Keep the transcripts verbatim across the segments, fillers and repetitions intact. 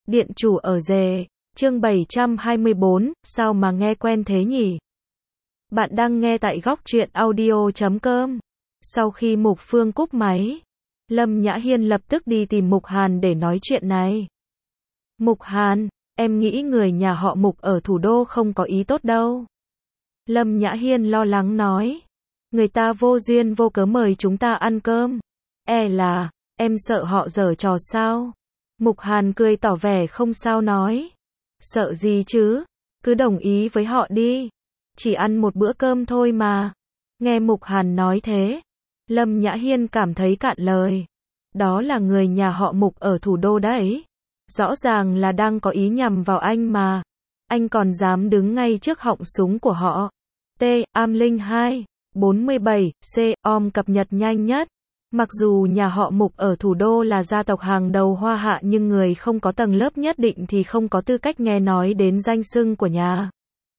Điện chủ ở rể, chương bảy trăm hai mươi bốn, sao mà nghe quen thế nhỉ? Bạn đang nghe tại góc truyện audio chấm com. Sau khi Mục Phương cúp máy, Lâm Nhã Hiên lập tức đi tìm Mục Hàn để nói chuyện này. Mục Hàn, em nghĩ người nhà họ Mục ở thủ đô không có ý tốt đâu. Lâm Nhã Hiên lo lắng nói. Người ta vô duyên vô cớ mời chúng ta ăn cơm. E là, em sợ họ giở trò sao? Mục Hàn cười tỏ vẻ không sao nói. Sợ gì chứ? Cứ đồng ý với họ đi. Chỉ ăn một bữa cơm thôi mà. Nghe Mục Hàn nói thế, Lâm Nhã Hiên cảm thấy cạn lời. Đó là người nhà họ Mục ở thủ đô đấy. Rõ ràng là đang có ý nhằm vào anh mà. Anh còn dám đứng ngay trước họng súng của họ. T. Am Linh hai, bốn mươi bảy, C. Om cập nhật nhanh nhất. Mặc dù nhà họ Mục ở thủ đô là gia tộc hàng đầu Hoa Hạ nhưng người không có tầng lớp nhất định thì không có tư cách nghe nói đến danh xưng của nhà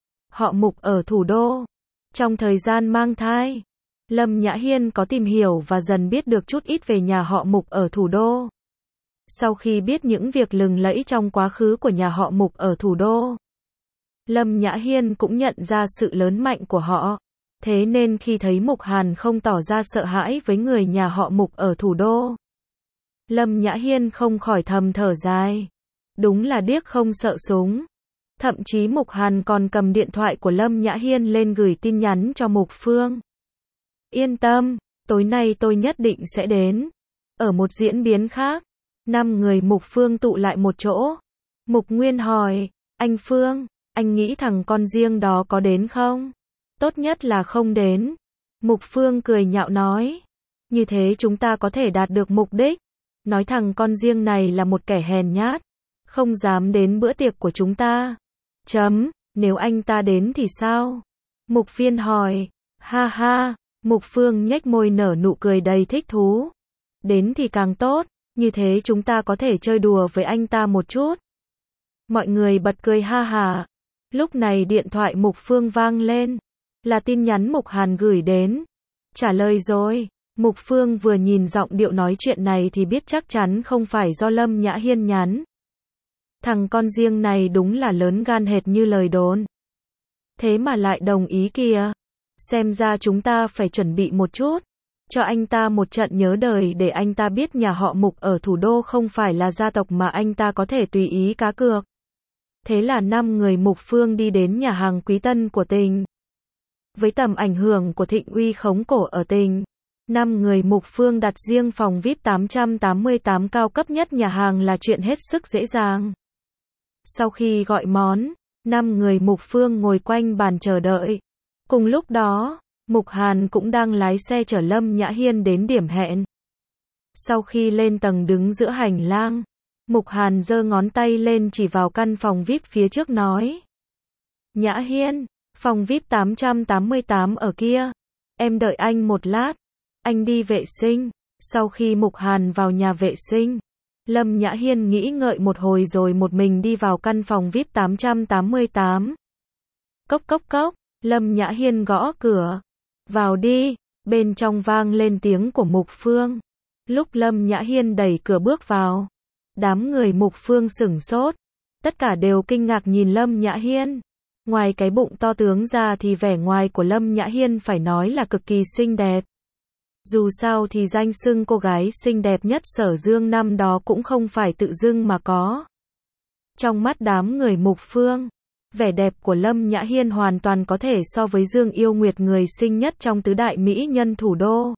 họ Mục ở thủ đô. Trong thời gian mang thai, Lâm Nhã Hiên có tìm hiểu và dần biết được chút ít về nhà họ Mục ở thủ đô. Sau khi biết những việc lừng lẫy trong quá khứ của nhà họ Mục ở thủ đô, Lâm Nhã Hiên cũng nhận ra sự lớn mạnh của họ. Thế nên khi thấy Mục Hàn không tỏ ra sợ hãi với người nhà họ Mục ở thủ đô, Lâm Nhã Hiên không khỏi thầm thở dài. Đúng là điếc không sợ súng. Thậm chí Mục Hàn còn cầm điện thoại của Lâm Nhã Hiên lên gửi tin nhắn cho Mục Phương. Yên tâm, tối nay tôi nhất định sẽ đến. Ở một diễn biến khác, năm người Mục Phương tụ lại một chỗ. Mục Nguyên hỏi, anh Phương, anh nghĩ thằng con riêng đó có đến không? Tốt nhất là không đến. Mục Phương cười nhạo nói. Như thế chúng ta có thể đạt được mục đích. Nói thằng con riêng này là một kẻ hèn nhát, không dám đến bữa tiệc của chúng ta. Chấm, nếu anh ta đến thì sao? Mục Viên hỏi. Ha ha, Mục Phương nhếch môi nở nụ cười đầy thích thú. Đến thì càng tốt, như thế chúng ta có thể chơi đùa với anh ta một chút. Mọi người bật cười ha hả. Lúc này điện thoại Mục Phương vang lên. Là tin nhắn Mục Hàn gửi đến. Trả lời rồi. Mục Phương vừa nhìn giọng điệu nói chuyện này thì biết chắc chắn không phải do Lâm Nhã Hiên nhắn. Thằng con riêng này đúng là lớn gan hệt như lời đồn. Thế mà lại đồng ý kìa. Xem ra chúng ta phải chuẩn bị một chút. Cho anh ta một trận nhớ đời để anh ta biết nhà họ Mục ở thủ đô không phải là gia tộc mà anh ta có thể tùy ý cá cược. Thế là năm người Mục Phương đi đến nhà hàng Quý Tân của tỉnh. Với tầm ảnh hưởng của Thịnh Uy khống cổ ở tỉnh, năm người Mục Phương đặt riêng phòng vi ai pi tám trăm tám mươi tám cao cấp nhất nhà hàng là chuyện hết sức dễ dàng. Sau khi gọi món, năm người Mục Phương ngồi quanh bàn chờ đợi. Cùng lúc đó, Mục Hàn cũng đang lái xe chở Lâm Nhã Hiên đến điểm hẹn. Sau khi lên tầng đứng giữa hành lang, Mục Hàn giơ ngón tay lên chỉ vào căn phòng vi ai pi phía trước nói. Nhã Hiên, phòng vi ai pi tám trăm tám mươi tám ở kia. Em đợi anh một lát. Anh đi vệ sinh. Sau khi Mục Hàn vào nhà vệ sinh, Lâm Nhã Hiên nghĩ ngợi một hồi rồi một mình đi vào căn phòng vi ai pi tám trăm tám mươi tám. Cốc cốc cốc, Lâm Nhã Hiên gõ cửa. Vào đi, bên trong vang lên tiếng của Mục Phương. Lúc Lâm Nhã Hiên đẩy cửa bước vào, đám người Mục Phương sửng sốt. Tất cả đều kinh ngạc nhìn Lâm Nhã Hiên. Ngoài cái bụng to tướng ra thì vẻ ngoài của Lâm Nhã Hiên phải nói là cực kỳ xinh đẹp. Dù sao thì danh xưng cô gái xinh đẹp nhất Sở Dương năm đó cũng không phải tự dưng mà có. Trong mắt đám người Mục Phương, vẻ đẹp của Lâm Nhã Hiên hoàn toàn có thể so với Dương Yêu Nguyệt người xinh nhất trong tứ đại mỹ nhân thủ đô.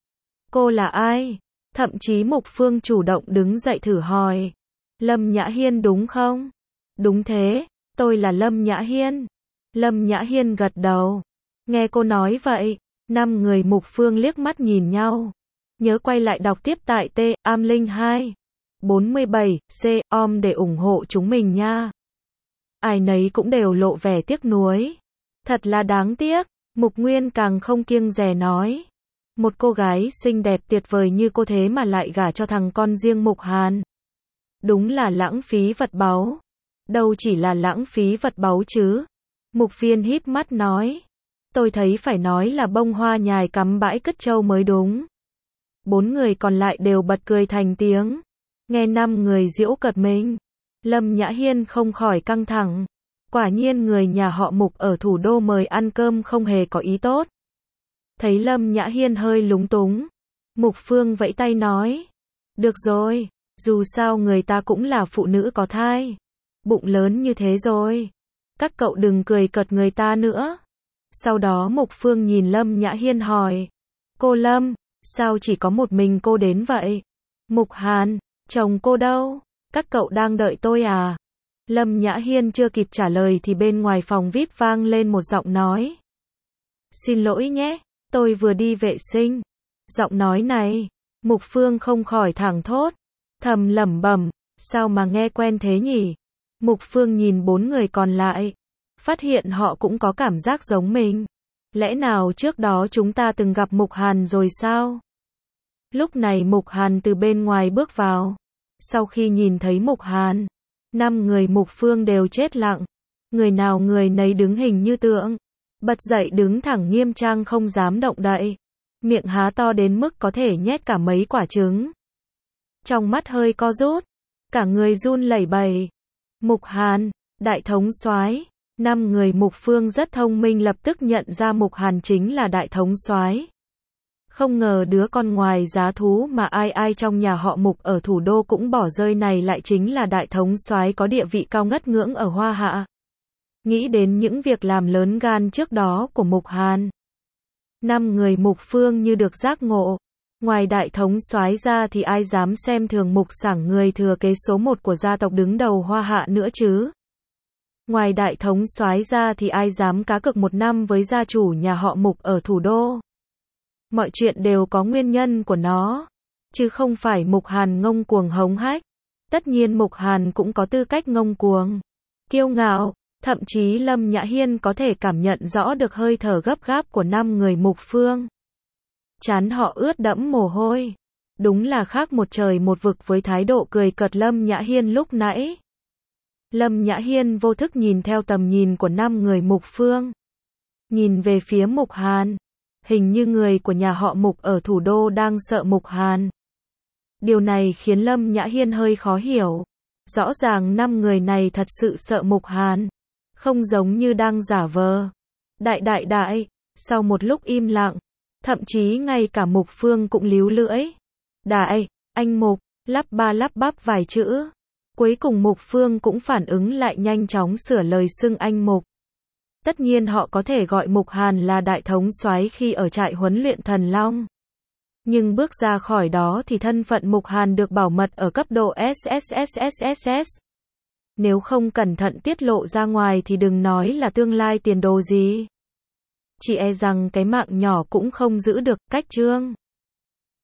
Cô là ai? Thậm chí Mục Phương chủ động đứng dậy thử hỏi. Lâm Nhã Hiên đúng không? Đúng thế, tôi là Lâm Nhã Hiên. Lâm Nhã Hiên gật đầu. Nghe cô nói vậy, năm người Mục Phương liếc mắt nhìn nhau. Nhớ quay lại đọc tiếp tại T. Am Linh hai, bốn mươi bảy, C. Om để ủng hộ chúng mình nha. Ai nấy cũng đều lộ vẻ tiếc nuối. Thật là đáng tiếc. Mục Nguyên càng không kiêng dè nói. Một cô gái xinh đẹp tuyệt vời như cô thế mà lại gả cho thằng con riêng Mục Hàn. Đúng là lãng phí vật báu. Đâu chỉ là lãng phí vật báu chứ. Mục Viên híp mắt nói. Tôi thấy phải nói là bông hoa nhài cắm bãi cất trâu mới đúng. Bốn người còn lại đều bật cười thành tiếng. Nghe năm người giễu cợt mình. Lâm Nhã Hiên không khỏi căng thẳng. Quả nhiên người nhà họ Mục ở thủ đô mời ăn cơm không hề có ý tốt. Thấy Lâm Nhã Hiên hơi lúng túng, Mục Phương vẫy tay nói. Được rồi, dù sao người ta cũng là phụ nữ có thai. Bụng lớn như thế rồi. Các cậu đừng cười cợt người ta nữa. Sau đó Mục Phương nhìn Lâm Nhã Hiên hỏi. Cô Lâm, sao chỉ có một mình cô đến vậy? Mục Hàn, chồng cô đâu? Các cậu đang đợi tôi à? Lâm Nhã Hiên chưa kịp trả lời thì bên ngoài phòng vi ai pi vang lên một giọng nói. Xin lỗi nhé, tôi vừa đi vệ sinh. Giọng nói này, Mục Phương không khỏi thẳng thốt, thầm lẩm bẩm, sao mà nghe quen thế nhỉ? Mục Phương nhìn bốn người còn lại, phát hiện họ cũng có cảm giác giống mình. Lẽ nào trước đó chúng ta từng gặp Mục Hàn rồi sao? Lúc này Mục Hàn từ bên ngoài bước vào. Sau khi nhìn thấy Mục Hàn, năm người Mục Phương đều chết lặng. Người nào người nấy đứng hình như tượng. Bật dậy đứng thẳng nghiêm trang không dám động đậy. Miệng há to đến mức có thể nhét cả mấy quả trứng. Trong mắt hơi co rút. Cả người run lẩy bẩy. Mục Hàn, đại thống soái. Năm người Mục Phương rất thông minh lập tức nhận ra Mục Hàn chính là đại thống soái. Không ngờ đứa con ngoài giá thú mà ai ai trong nhà họ Mục ở thủ đô cũng bỏ rơi này lại chính là đại thống soái có địa vị cao ngất ngưỡng ở Hoa Hạ. Nghĩ đến những việc làm lớn gan trước đó của Mục Hàn, năm người Mục Phương như được giác ngộ. Ngoài đại thống soái ra thì ai dám xem thường Mục Sảng, người thừa kế số một của gia tộc đứng đầu Hoa Hạ nữa chứ? Ngoài đại thống soái ra thì ai dám cá cược một năm với gia chủ nhà họ Mục ở thủ đô? Mọi chuyện đều có nguyên nhân của nó, chứ không phải Mục Hàn ngông cuồng hống hách. Tất nhiên Mục Hàn cũng có tư cách ngông cuồng, kiêu ngạo, thậm chí Lâm Nhã Hiên có thể cảm nhận rõ được hơi thở gấp gáp của năm người Mục Phương. Trán họ ướt đẫm mồ hôi. Đúng là khác một trời một vực với thái độ cười cợt Lâm Nhã Hiên lúc nãy. Lâm Nhã Hiên vô thức nhìn theo tầm nhìn của năm người Mục Phương. Nhìn về phía Mục Hàn. Hình như người của nhà họ Mục ở thủ đô đang sợ Mục Hàn. Điều này khiến Lâm Nhã Hiên hơi khó hiểu. Rõ ràng năm người này thật sự sợ Mục Hàn. Không giống như đang giả vờ. Đại đại đại, sau một lúc im lặng, thậm chí ngay cả Mục Phương cũng líu lưỡi. Đại, anh Mục, lắp ba lắp bắp vài chữ. Cuối cùng Mục Phương cũng phản ứng lại, nhanh chóng sửa lời xưng anh Mục. Tất nhiên họ có thể gọi Mục Hàn là đại thống soái khi ở trại huấn luyện Thần Long. Nhưng bước ra khỏi đó thì thân phận Mục Hàn được bảo mật ở cấp độ ét ét ét ét ét ét. Nếu không cẩn thận tiết lộ ra ngoài thì đừng nói là tương lai tiền đồ gì. Chỉ e rằng cái mạng nhỏ cũng không giữ được. Cách chương